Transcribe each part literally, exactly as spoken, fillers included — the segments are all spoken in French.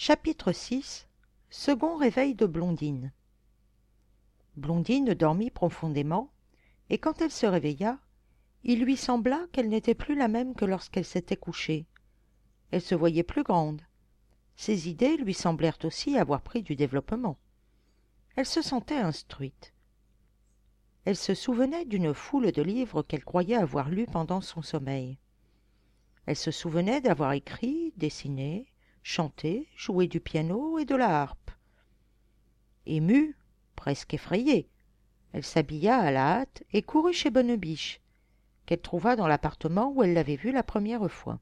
Chapitre six. Second réveil de Blondine. Blondine dormit profondément, et quand elle se réveilla, il lui sembla qu'elle n'était plus la même que lorsqu'elle s'était couchée. Elle se voyait plus grande. Ses idées lui semblèrent aussi avoir pris du développement. Elle se sentait instruite. Elle se souvenait d'une foule de livres qu'elle croyait avoir lus pendant son sommeil. Elle se souvenait d'avoir écrit, dessiné, chanté, joué du piano et de la harpe. Émue, presque effrayée, elle s'habilla à la hâte et courut chez Bonnebiche, qu'elle trouva dans l'appartement où elle l'avait vue la première fois.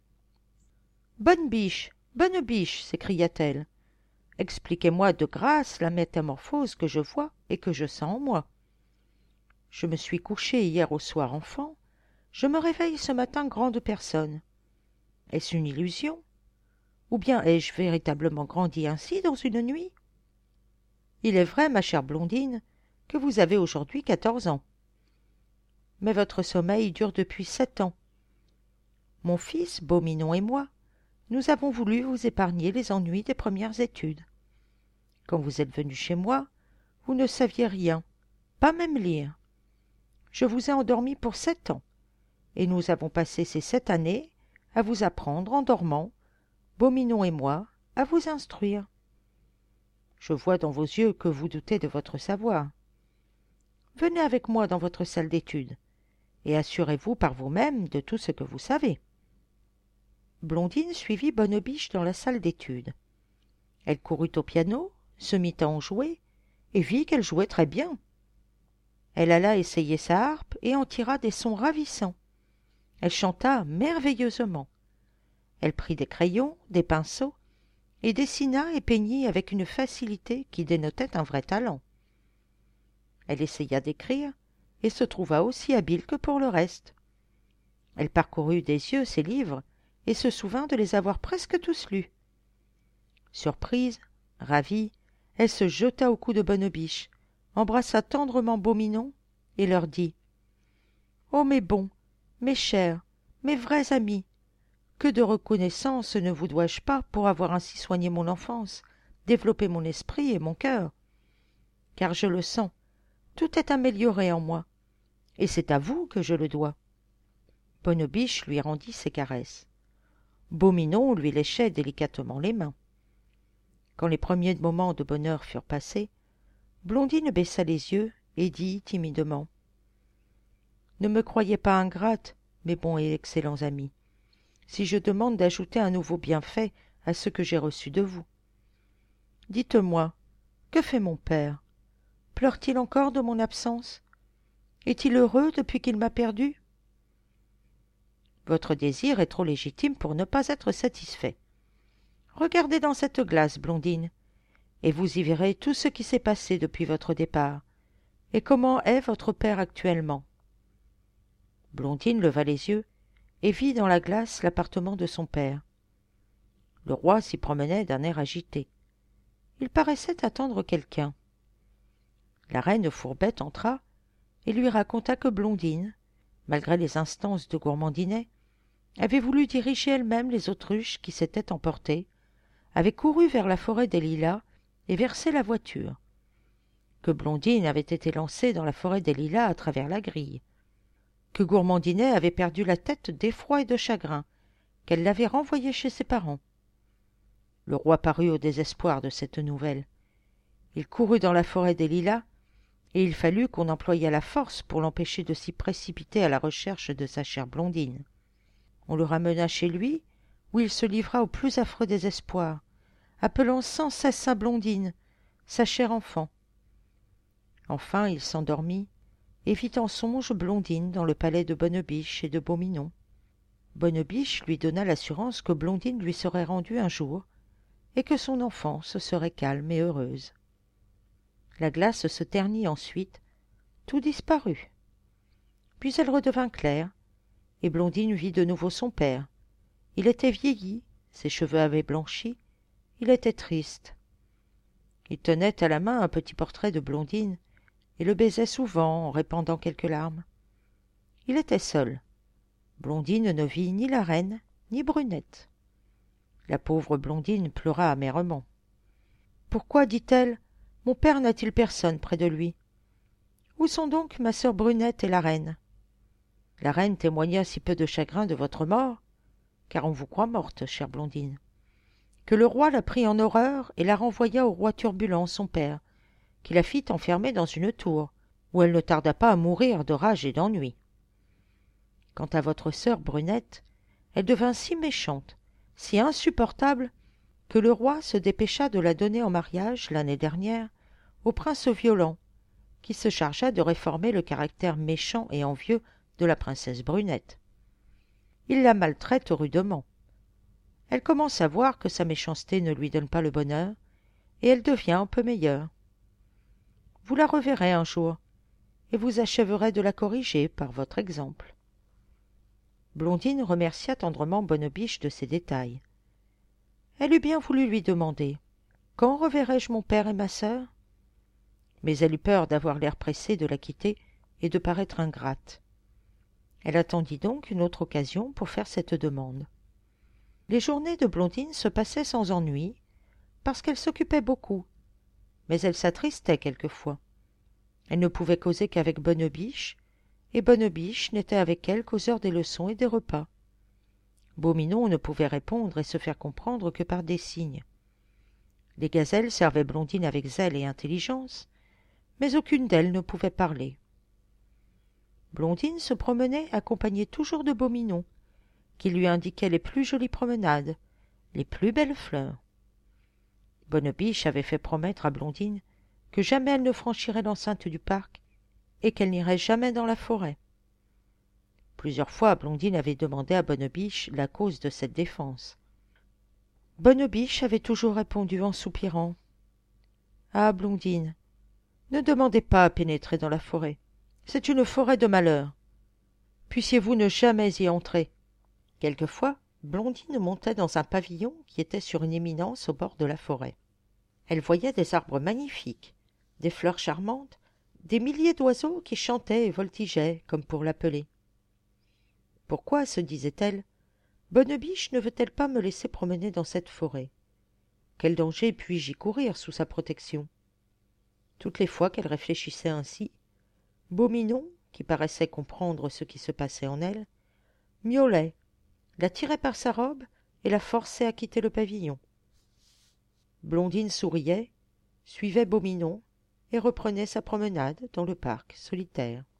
« Bonnebiche, Bonnebiche !» s'écria-t-elle. « Expliquez-moi de grâce la métamorphose que je vois et que je sens en moi. Je me suis couchée hier au soir enfant, je me réveille ce matin grande personne. Est-ce une illusion? Ou bien ai-je véritablement grandi ainsi dans une nuit? Il est vrai, ma chère Blondine, que vous avez aujourd'hui quatorze ans. Mais votre sommeil dure depuis sept ans. Mon fils, Beauminon et moi, nous avons voulu vous épargner les ennuis des premières études. Quand vous êtes venu chez moi, vous ne saviez rien, pas même lire. Je vous ai endormi pour sept ans, et nous avons passé ces sept années à vous apprendre en dormant, Beauminon et moi, à vous instruire. Je vois dans vos yeux que vous doutez de votre savoir. Venez avec moi dans votre salle d'études, et assurez-vous par vous-même de tout ce que vous savez. » Blondine suivit Bonnebiche dans la salle d'études. Elle courut au piano, se mit à en jouer, et vit qu'elle jouait très bien. Elle alla essayer sa harpe et en tira des sons ravissants. Elle chanta merveilleusement. Elle prit des crayons, des pinceaux, et dessina et peignit avec une facilité qui dénotait un vrai talent. Elle essaya d'écrire, et se trouva aussi habile que pour le reste. Elle parcourut des yeux ses livres, et se souvint de les avoir presque tous lus. Surprise, ravie, elle se jeta au cou de Bonnebiche, embrassa tendrement Beauminon, et leur dit « Oh mes bons, mes chers, mes vrais amis, que de reconnaissance ne vous dois-je pas pour avoir ainsi soigné mon enfance, développé mon esprit et mon cœur? Car je le sens, tout est amélioré en moi, et c'est à vous que je le dois. » Bonnebiche lui rendit ses caresses. Beauminon lui léchait délicatement les mains. Quand les premiers moments de bonheur furent passés, Blondine baissa les yeux et dit timidement « Ne me croyez pas ingrate, mes bons et excellents amis, si je demande d'ajouter un nouveau bienfait à ce que j'ai reçu de vous. Dites-moi, que fait mon père? Pleure-t-il encore de mon absence? Est-il heureux depuis qu'il m'a perdue? Votre désir est trop légitime pour ne pas être satisfait. Regardez dans cette glace, Blondine, et vous y verrez tout ce qui s'est passé depuis votre départ, et comment est votre père actuellement. » Blondine leva les yeux et vit dans la glace l'appartement de son père. Le roi s'y promenait d'un air agité. Il paraissait attendre quelqu'un. La reine Fourbette entra et lui raconta que Blondine, malgré les instances de Gourmandinet, avait voulu diriger elle-même les autruches qui s'étaient emportées, avait couru vers la forêt des Lilas et versé la voiture, que Blondine avait été lancée dans la forêt des Lilas à travers la grille, que Gourmandinet avait perdu la tête d'effroi et de chagrin, qu'elle l'avait renvoyé chez ses parents. Le roi parut au désespoir de cette nouvelle. Il courut dans la forêt des Lilas, et il fallut qu'on employât la force pour l'empêcher de s'y précipiter à la recherche de sa chère Blondine. On le ramena chez lui, où il se livra au plus affreux désespoir, appelant sans cesse sa Blondine, sa chère enfant. Enfin il s'endormit, et vit en songe Blondine dans le palais de Bonnebiche et de Beauminon. Bonnebiche lui donna l'assurance que Blondine lui serait rendue un jour, et que son enfance serait calme et heureuse. La glace se ternit ensuite, tout disparut. Puis elle redevint claire, et Blondine vit de nouveau son père. Il était vieilli, ses cheveux avaient blanchi, il était triste. Il tenait à la main un petit portrait de Blondine, et le baisait souvent en répandant quelques larmes. Il était seul. Blondine ne vit ni la reine, ni Brunette. La pauvre Blondine pleura amèrement. « Pourquoi, dit-elle, mon père n'a-t-il personne près de lui? Où sont donc ma sœur Brunette et la reine ?» La reine témoigna si peu de chagrin de votre mort, car on vous croit morte, chère Blondine, que le roi la prit en horreur et la renvoya au roi Turbulent, son père, qui la fit enfermer dans une tour, où elle ne tarda pas à mourir de rage et d'ennui. Quant à votre sœur Brunette, elle devint si méchante, si insupportable, que le roi se dépêcha de la donner en mariage, l'année dernière, au prince Violent, qui se chargea de réformer le caractère méchant et envieux de la princesse Brunette. Il la maltraite rudement. Elle commence à voir que sa méchanceté ne lui donne pas le bonheur, et elle devient un peu meilleure. Vous la reverrez un jour, et vous achèverez de la corriger par votre exemple. » Blondine remercia tendrement Bonne-Biche de ces détails. Elle eût bien voulu lui demander « Quand reverrai-je mon père et ma sœur ?» Mais elle eut peur d'avoir l'air pressé de la quitter et de paraître ingrate. Elle attendit donc une autre occasion pour faire cette demande. Les journées de Blondine se passaient sans ennui, parce qu'elle s'occupait beaucoup, mais elle s'attristait quelquefois. Elle ne pouvait causer qu'avec Bonne-Biche, et Bonne-Biche n'était avec elle qu'aux heures des leçons et des repas. Beau-Minon ne pouvait répondre et se faire comprendre que par des signes. Les gazelles servaient Blondine avec zèle et intelligence, mais aucune d'elles ne pouvait parler. Blondine se promenait accompagnée toujours de Beau-Minon, qui lui indiquait les plus jolies promenades, les plus belles fleurs. Bonne-Biche avait fait promettre à Blondine que jamais elle ne franchirait l'enceinte du parc et qu'elle n'irait jamais dans la forêt. Plusieurs fois, Blondine avait demandé à Bonne-Biche la cause de cette défense. Bonne-Biche avait toujours répondu en soupirant. « Ah, Blondine, ne demandez pas à pénétrer dans la forêt. C'est une forêt de malheur. Puissiez-vous ne jamais y entrer. » Quelquefois, Blondine montait dans un pavillon qui était sur une éminence au bord de la forêt. Elle voyait des arbres magnifiques, des fleurs charmantes, des milliers d'oiseaux qui chantaient et voltigeaient comme pour l'appeler. Pourquoi, se disait-elle, Bonne-Biche ne veut-elle pas me laisser promener dans cette forêt? Quel danger puis-je y courir sous sa protection? Toutes les fois qu'elle réfléchissait ainsi, Beau-Minon, qui paraissait comprendre ce qui se passait en elle, miaulait, la tirait par sa robe et la forçait à quitter le pavillon. Blondine souriait, suivait Beau-Minon et reprenait sa promenade dans le parc solitaire.